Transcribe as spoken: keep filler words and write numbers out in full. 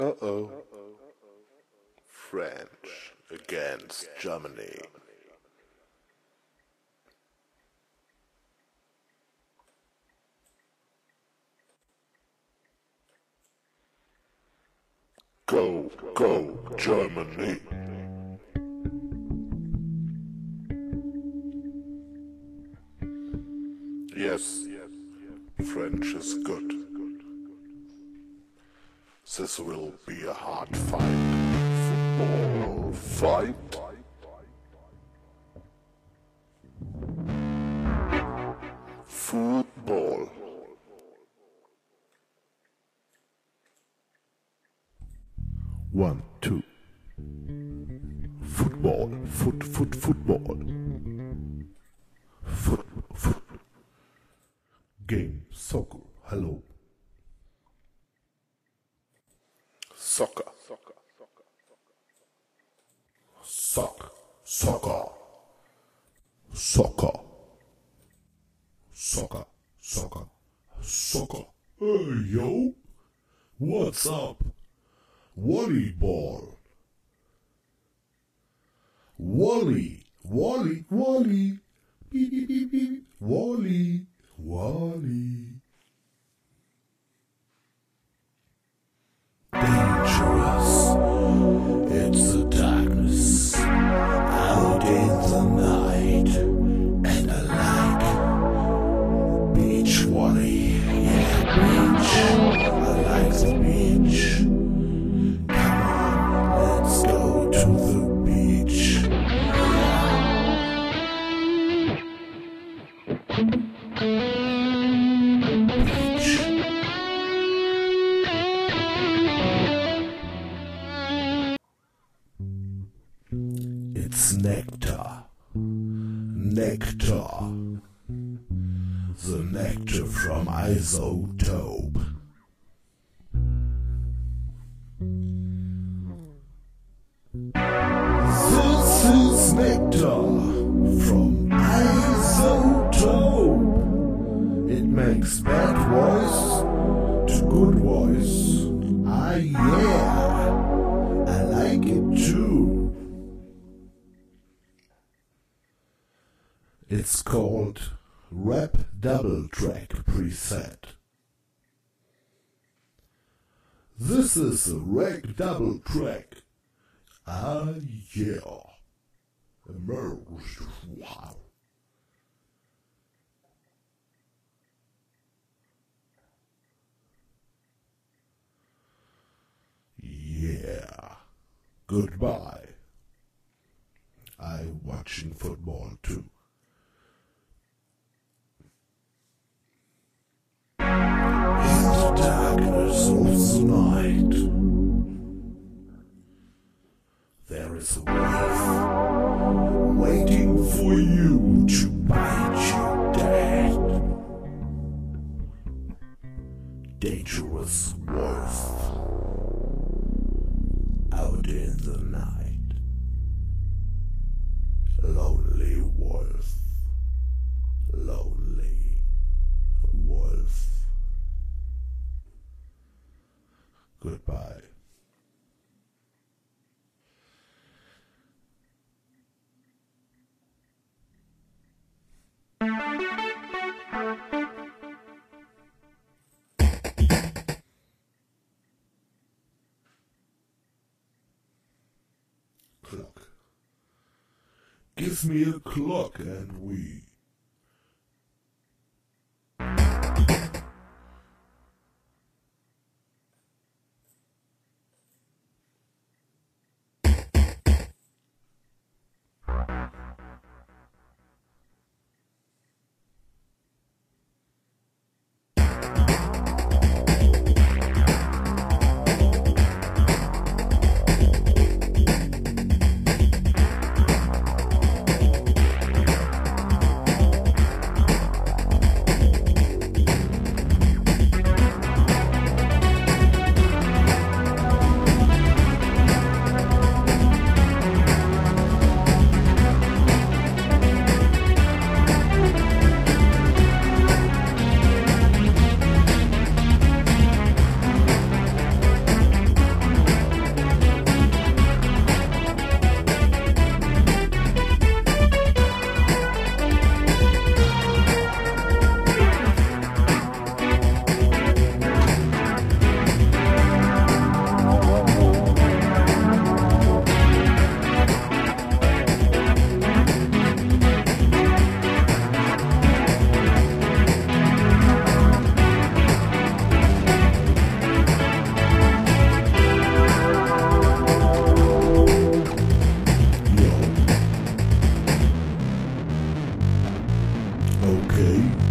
Uh-oh. French against Germany. Go, go, Germany. Yes, French is good. This will be a hard fight. Football fight. Football. One, two. Football, foot, foot, football. Foot, foot. Game, soccer, hello. Soccer. Soccer. Soccer. Soccer. Soccer. Soccer. Soccer. Soccer. Hey, yo. What's up? Volleyball. Wally. Wally. Wally. Beep, beep, beep, beep. Wally. Wally. Dangerous. It's the darkness out in the night, and I like beach volley. Yeah, beach. I like the beach. Come on, let's go to the beach. It's nectar, nectar, the nectar from Isotope. This is nectar from Isotope. It makes bad voice to good voice. Ah yeah, I like it too. It's called Rap Double Track Preset. This is a rap double track. Ah yeah. Wow. Yeah. Goodbye. I'm watching football too. Darkness of the night, there is a wolf waiting for you to bite you dead. Dangerous wolf out in the night. Lonely wolf, lonely wolf. Goodbye. Clock. Give me a clock and we Okay.